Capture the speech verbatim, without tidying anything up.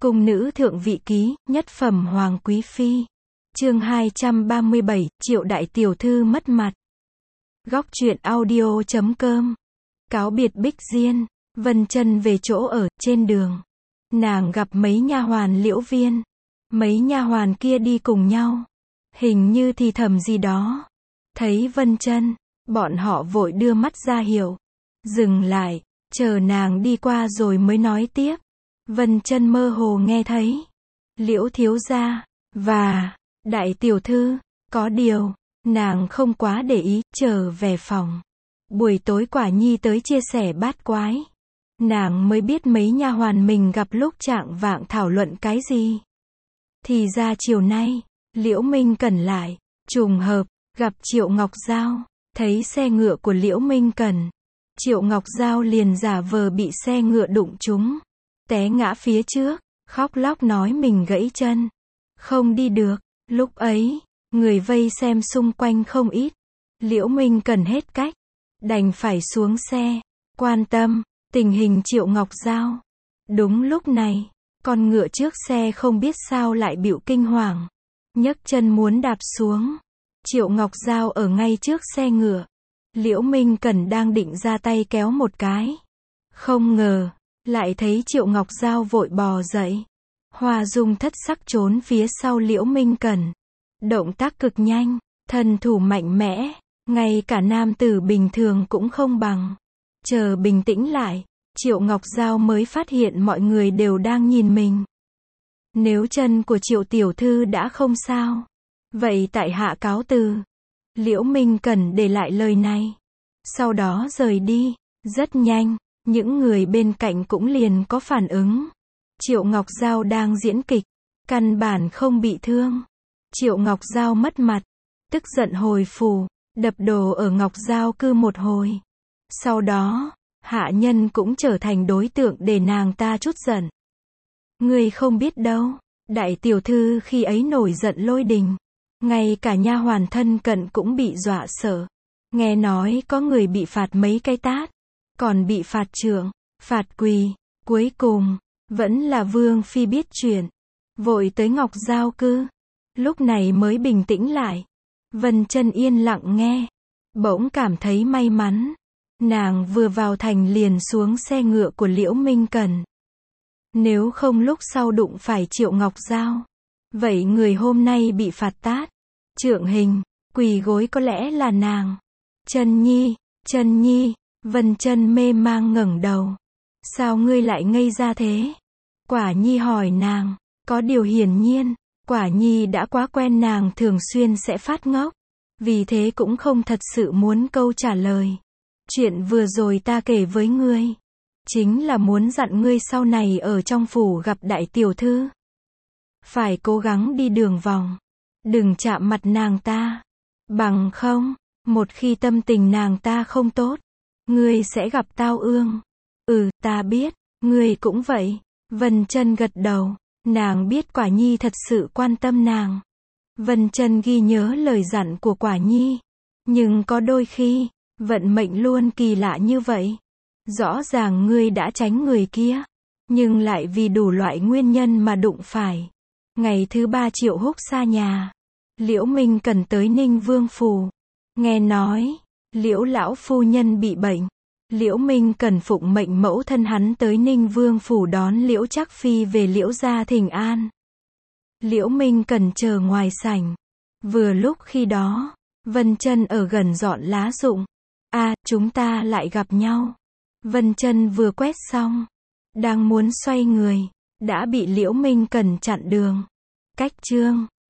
Cung nữ thượng vị ký, nhất phẩm hoàng quý phi. Chương hai trăm ba mươi bảy, Triệu đại tiểu thư mất mặt. Góc truyện audio chấm com. Cáo biệt Bích Diên, Vân Chân về chỗ ở, trên đường. Nàng gặp mấy nha hoàn Liễu Viên. Mấy nha hoàn kia đi cùng nhau. Hình như thì thầm gì đó. Thấy Vân Chân, bọn họ vội đưa mắt ra hiệu. Dừng lại, chờ nàng đi qua rồi mới nói tiếp. Vân Chân mơ hồ nghe thấy. Liễu thiếu gia, và, đại tiểu thư, có điều, nàng không quá để ý, trở về phòng. Buổi tối Quả Nhi tới chia sẻ bát quái. Nàng mới biết mấy nha hoàn mình gặp lúc trạng vạng thảo luận cái gì. Thì ra chiều nay, Liễu Minh Cẩn lại, trùng hợp, gặp Triệu Ngọc Giao, thấy xe ngựa của Liễu Minh Cẩn. Triệu Ngọc Giao liền giả vờ bị xe ngựa đụng trúng, té ngã phía trước, khóc lóc nói mình gãy chân, không đi được. Lúc ấy, người vây xem xung quanh không ít. Liễu Minh Cẩn hết cách, đành phải xuống xe, quan tâm tình hình Triệu Ngọc Giao. Đúng lúc này, con ngựa trước xe không biết sao lại bĩu kinh hoàng, nhấc chân muốn đạp xuống. Triệu Ngọc Giao ở ngay trước xe ngựa. Liễu Minh Cẩn đang định ra tay kéo một cái, không ngờ lại thấy Triệu Ngọc Giao vội bò dậy. Hoa Dung thất sắc trốn phía sau Liễu Minh Cẩn. Động tác cực nhanh, thân thủ mạnh mẽ, ngay cả nam tử bình thường cũng không bằng. Chờ bình tĩnh lại, Triệu Ngọc Giao mới phát hiện mọi người đều đang nhìn mình. Nếu chân của Triệu tiểu thư đã không sao, vậy tại hạ cáo từ. Liễu Minh Cẩn để lại lời này, sau đó rời đi. Rất nhanh, những người bên cạnh cũng liền có phản ứng. Triệu Ngọc Giao đang diễn kịch, căn bản không bị thương. Triệu Ngọc Giao mất mặt, tức giận hồi phủ, đập đồ ở Ngọc Giao cư một hồi. Sau đó, hạ nhân cũng trở thành đối tượng để nàng ta trút giận. Ngươi không biết đâu, đại tiểu thư khi ấy nổi giận lôi đình, ngay cả nha hoàn thân cận cũng bị dọa sợ. Nghe nói có người bị phạt mấy cái tát, còn bị phạt trượng, phạt quỳ. Cuối cùng, vẫn là Vương Phi biết chuyện, vội tới Ngọc Giao cư. Lúc này mới bình tĩnh lại. Vân Chân yên lặng nghe, bỗng cảm thấy may mắn. Nàng vừa vào thành liền xuống xe ngựa của Liễu Minh Cẩn. Nếu không lúc sau đụng phải Triệu Ngọc Giao, vậy người hôm nay bị phạt tát, trượng hình, quỳ gối có lẽ là nàng. Chân Nhi, Chân Nhi, Vân Chân mê mang ngẩng đầu. Sao ngươi lại ngây ra thế? Quả Nhi hỏi nàng. Có điều hiển nhiên, Quả Nhi đã quá quen nàng thường xuyên sẽ phát ngốc, vì thế cũng không thật sự muốn câu trả lời. Chuyện vừa rồi ta kể với ngươi, chính là muốn dặn ngươi sau này ở trong phủ gặp đại tiểu thư, phải cố gắng đi đường vòng, đừng chạm mặt nàng ta. Bằng không, một khi tâm tình nàng ta không tốt, ngươi sẽ gặp tao ương. Ừ, ta biết, ngươi cũng vậy. Vân Chân gật đầu, nàng biết Quả Nhi thật sự quan tâm nàng. Vân Chân ghi nhớ lời dặn của Quả Nhi, nhưng có đôi khi, vận mệnh luôn kỳ lạ như vậy. Rõ ràng ngươi đã tránh người kia, nhưng lại vì đủ loại nguyên nhân mà đụng phải. Ngày thứ ba Triệu Húc xa nhà, Liễu Minh Cẩn tới Ninh Vương phủ. Nghe nói, Liễu lão phu nhân bị bệnh. Liễu Minh Cẩn phụng mệnh mẫu thân hắn tới Ninh Vương phủ đón Liễu Trác Phi về Liễu gia thỉnh an. Liễu Minh Cẩn chờ ngoài sảnh. Vừa lúc khi đó, Vân Chân ở gần dọn lá rụng. A, à, chúng ta lại gặp nhau. Vân Chân vừa quét xong, đang muốn xoay người, đã bị Liễu Minh Cẩn chặn đường. Cách chương